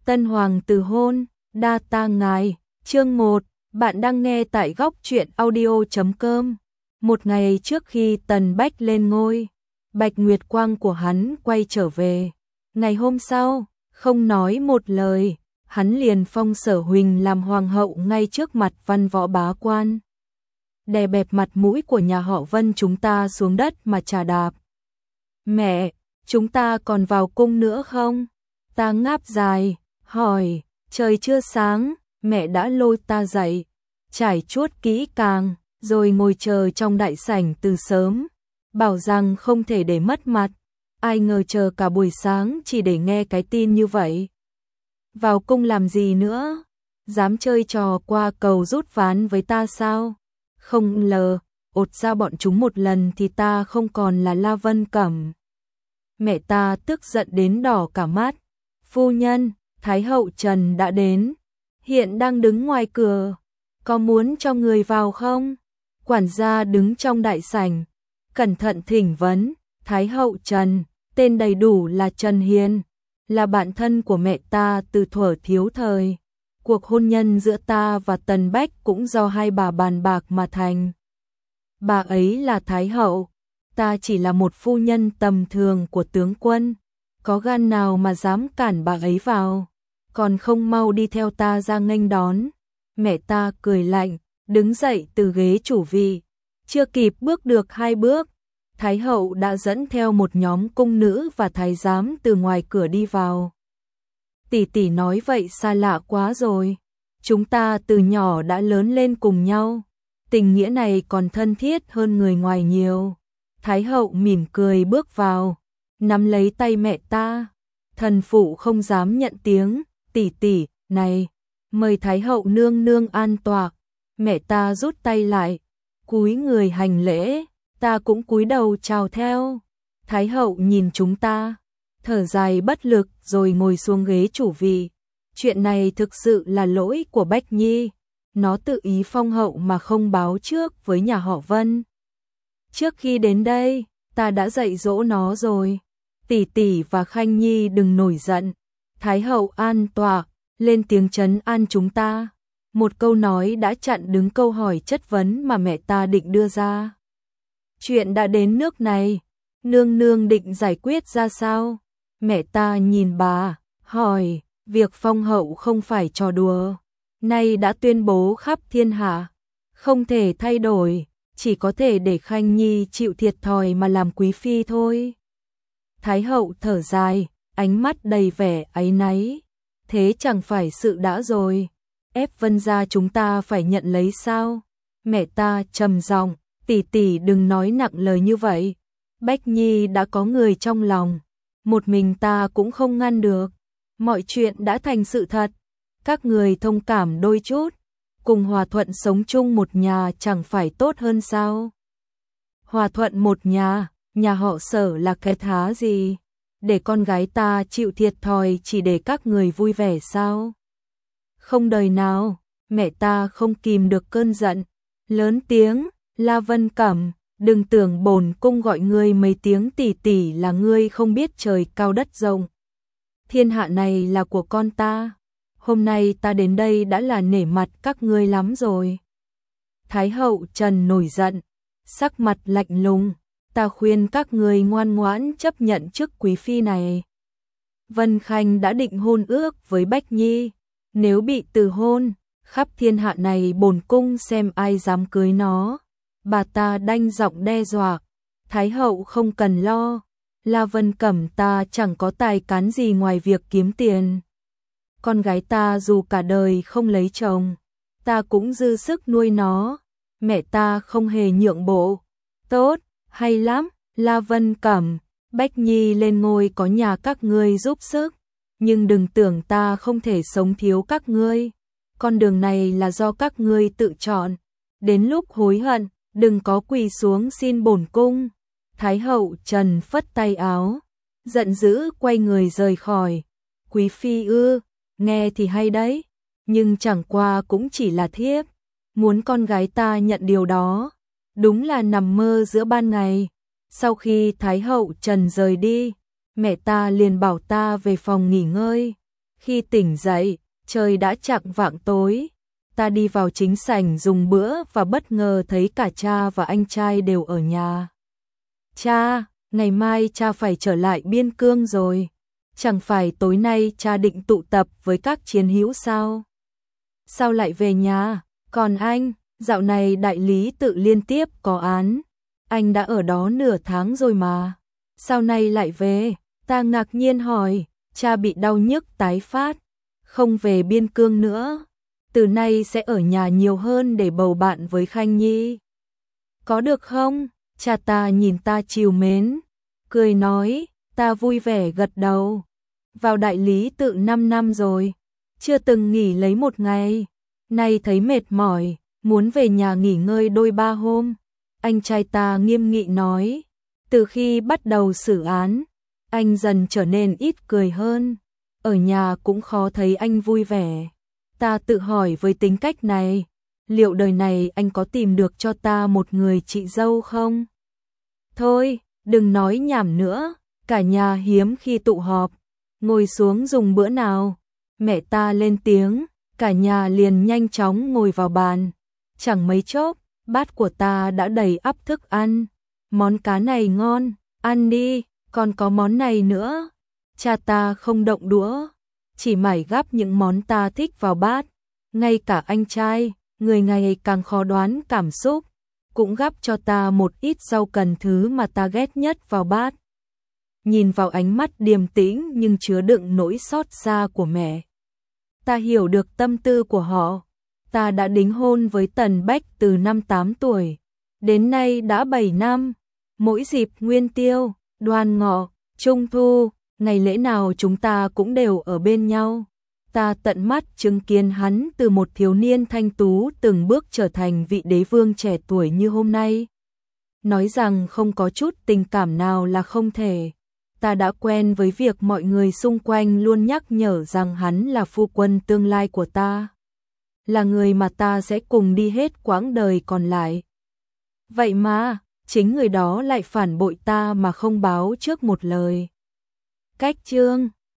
Tân hoàng từ hôn, đa tạ ngài. Chương 1, bạn đang nghe tại góc truyện audio.com. Một ngày trước khi Tần Bách lên ngôi, Bạch Nguyệt Quang của hắn quay trở về. Ngày hôm sau, không nói một lời, hắn liền phong Sở Huỳnh làm hoàng hậu ngay trước mặt văn võ bá quan. Đè bẹp mặt mũi của nhà họ Vân chúng ta xuống đất mà chà đạp. Mẹ, chúng ta còn vào cung nữa không? Ta ngáp dài, hỏi, trời chưa sáng, mẹ đã lôi ta dậy, trải chuốt kỹ càng, rồi ngồi chờ trong đại sảnh từ sớm, bảo rằng không thể để mất mặt. Ai ngờ chờ cả buổi sáng chỉ để nghe cái tin như vậy. Vào cung làm gì nữa? Dám chơi trò qua cầu rút ván với ta sao? Không lờ, ột ra bọn chúng một lần thì ta không còn là La Vân Cẩm. Mẹ ta tức giận đến đỏ cả mắt. Phu nhân, Thái hậu Trần đã đến, hiện đang đứng ngoài cửa, có muốn cho người vào không? Quản gia đứng trong đại sảnh, cẩn thận thỉnh vấn. Thái hậu Trần, tên đầy đủ là Trần Hiền, là bạn thân của mẹ ta từ thuở thiếu thời. Cuộc hôn nhân giữa ta và Tần Bách cũng do hai bà bàn bạc mà thành. Bà ấy là Thái hậu, ta chỉ là một phu nhân tầm thường của tướng quân, có gan nào mà dám cản bà ấy vào, còn không mau đi theo ta ra nghênh đón. Mẹ ta cười lạnh, đứng dậy từ ghế chủ vị, chưa kịp bước được 2 bước, Thái hậu đã dẫn theo một nhóm cung nữ và thái giám từ ngoài cửa đi vào. Tỷ tỷ nói vậy xa lạ quá rồi, chúng ta từ nhỏ đã lớn lên cùng nhau, tình nghĩa này còn thân thiết hơn người ngoài nhiều. Thái hậu mỉm cười bước vào, nắm lấy tay mẹ ta, thần phụ không dám nhận tiếng, tỷ tỷ, này, mời Thái hậu nương nương an tọa. Mẹ ta rút tay lại, cúi người hành lễ, ta cũng cúi đầu chào theo. Thái hậu nhìn chúng ta, thở dài bất lực rồi ngồi xuống ghế chủ vị. Chuyện này thực sự là lỗi của Bách Nhi, nó tự ý phong hậu mà không báo trước với nhà họ Vân. Trước khi đến đây, ta đã dạy dỗ nó rồi. Tỷ tỷ và Khanh Nhi đừng nổi giận. Thái hậu an tọa, lên tiếng trấn an chúng ta. Một câu nói đã chặn đứng câu hỏi chất vấn mà mẹ ta định đưa ra. Chuyện đã đến nước này, nương nương định giải quyết ra sao? Mẹ ta nhìn bà, hỏi, việc phong hậu không phải trò đùa, nay đã tuyên bố khắp thiên hạ, không thể thay đổi, chỉ có thể để Khanh Nhi chịu thiệt thòi mà làm quý phi thôi. Thái hậu thở dài, ánh mắt đầy vẻ áy náy, thế chẳng phải sự đã rồi, ép Vân gia chúng ta phải nhận lấy sao? Mẹ ta trầm giọng, tỷ tỷ đừng nói nặng lời như vậy, Bách Nhi đã có người trong lòng, một mình ta cũng không ngăn được, mọi chuyện đã thành sự thật, các người thông cảm đôi chút, cùng hòa thuận sống chung một nhà chẳng phải tốt hơn sao? Hòa thuận một nhà họ Sở là cái thá gì? Để con gái ta chịu thiệt thòi chỉ để các người vui vẻ sao? Không đời nào, mẹ ta không kìm được cơn giận, lớn tiếng, La Vân Cẩm, đừng tưởng bổn cung gọi ngươi mấy tiếng tỷ tỷ là ngươi không biết trời cao đất rộng. Thiên hạ này là của con ta, hôm nay ta đến đây đã là nể mặt các ngươi lắm rồi. Thái hậu Trần nổi giận, sắc mặt lạnh lùng, ta khuyên các ngươi ngoan ngoãn chấp nhận chức quý phi này. Vân Khanh đã định hôn ước với Bách Nhi, nếu bị từ hôn, khắp thiên hạ này bổn cung xem ai dám cưới nó. Bà ta đanh giọng đe dọa, Thái hậu không cần lo, La Vân Cẩm ta chẳng có tài cán gì ngoài việc kiếm tiền. Con gái ta dù cả đời không lấy chồng, ta cũng dư sức nuôi nó. Mẹ ta không hề nhượng bộ. Tốt, hay lắm, La Vân Cẩm, Bách Nhi lên ngôi có nhà các ngươi giúp sức, nhưng đừng tưởng ta không thể sống thiếu các ngươi. Con đường này là do các ngươi tự chọn, đến lúc hối hận, đừng có quỳ xuống xin bổn cung. Thái hậu Trần phất tay áo, giận dữ quay người rời khỏi. Quý phi ư, nghe thì hay đấy, nhưng chẳng qua cũng chỉ là thiếp. Muốn con gái ta nhận điều đó, đúng là nằm mơ giữa ban ngày. Sau khi Thái hậu Trần rời đi, mẹ ta liền bảo ta về phòng nghỉ ngơi. Khi tỉnh dậy, trời đã chạng vạng tối. Ta đi vào chính sảnh dùng bữa và bất ngờ thấy cả cha và anh trai đều ở nhà. Cha, ngày mai cha phải trở lại Biên Cương rồi. Chẳng phải tối nay cha định tụ tập với các chiến hữu sao? Sao lại về nhà? Còn anh, dạo này đại lý tự liên tiếp có án. Anh đã ở đó nửa tháng rồi mà. Sao nay lại về? Ta ngạc nhiên hỏi, cha bị đau nhức tái phát. Không về Biên Cương nữa. Từ nay sẽ ở nhà nhiều hơn để bầu bạn với Khanh Nhi. Có được không? Cha ta nhìn ta trìu mến, cười nói, ta vui vẻ gật đầu. Vào đại lý tự 5 năm rồi, chưa từng nghỉ lấy một ngày. Nay thấy mệt mỏi, muốn về nhà nghỉ ngơi đôi ba hôm. Anh trai ta nghiêm nghị nói, từ khi bắt đầu xử án, anh dần trở nên ít cười hơn. Ở nhà cũng khó thấy anh vui vẻ. Ta tự hỏi với tính cách này, liệu đời này anh có tìm được cho ta một người chị dâu không? Thôi, đừng nói nhảm nữa, cả nhà hiếm khi tụ họp. Ngồi xuống dùng bữa nào. Mẹ ta lên tiếng, cả nhà liền nhanh chóng ngồi vào bàn. Chẳng mấy chốc, bát của ta đã đầy ắp thức ăn. Món cá này ngon, ăn đi, còn có món này nữa. Cha ta không động đũa, chỉ mải gắp những món ta thích vào bát. Ngay cả anh trai, người ngày càng khó đoán cảm xúc, cũng gắp cho ta một ít rau cần thứ mà ta ghét nhất vào bát. Nhìn vào ánh mắt điềm tĩnh nhưng chứa đựng nỗi xót xa của mẹ, ta hiểu được tâm tư của họ. Ta đã đính hôn với Tần Bách từ năm 8 tuổi, đến nay đã 7 năm. Mỗi dịp Nguyên Tiêu, Đoan Ngọ, Trung Thu, ngày lễ nào chúng ta cũng đều ở bên nhau. Ta tận mắt chứng kiến hắn từ một thiếu niên thanh tú từng bước trở thành vị đế vương trẻ tuổi như hôm nay. Nói rằng không có chút tình cảm nào là không thể. Ta đã quen với việc mọi người xung quanh luôn nhắc nhở rằng hắn là phu quân tương lai của ta, là người mà ta sẽ cùng đi hết quãng đời còn lại. Vậy mà, chính người đó lại phản bội ta mà không báo trước một lời. Cách chương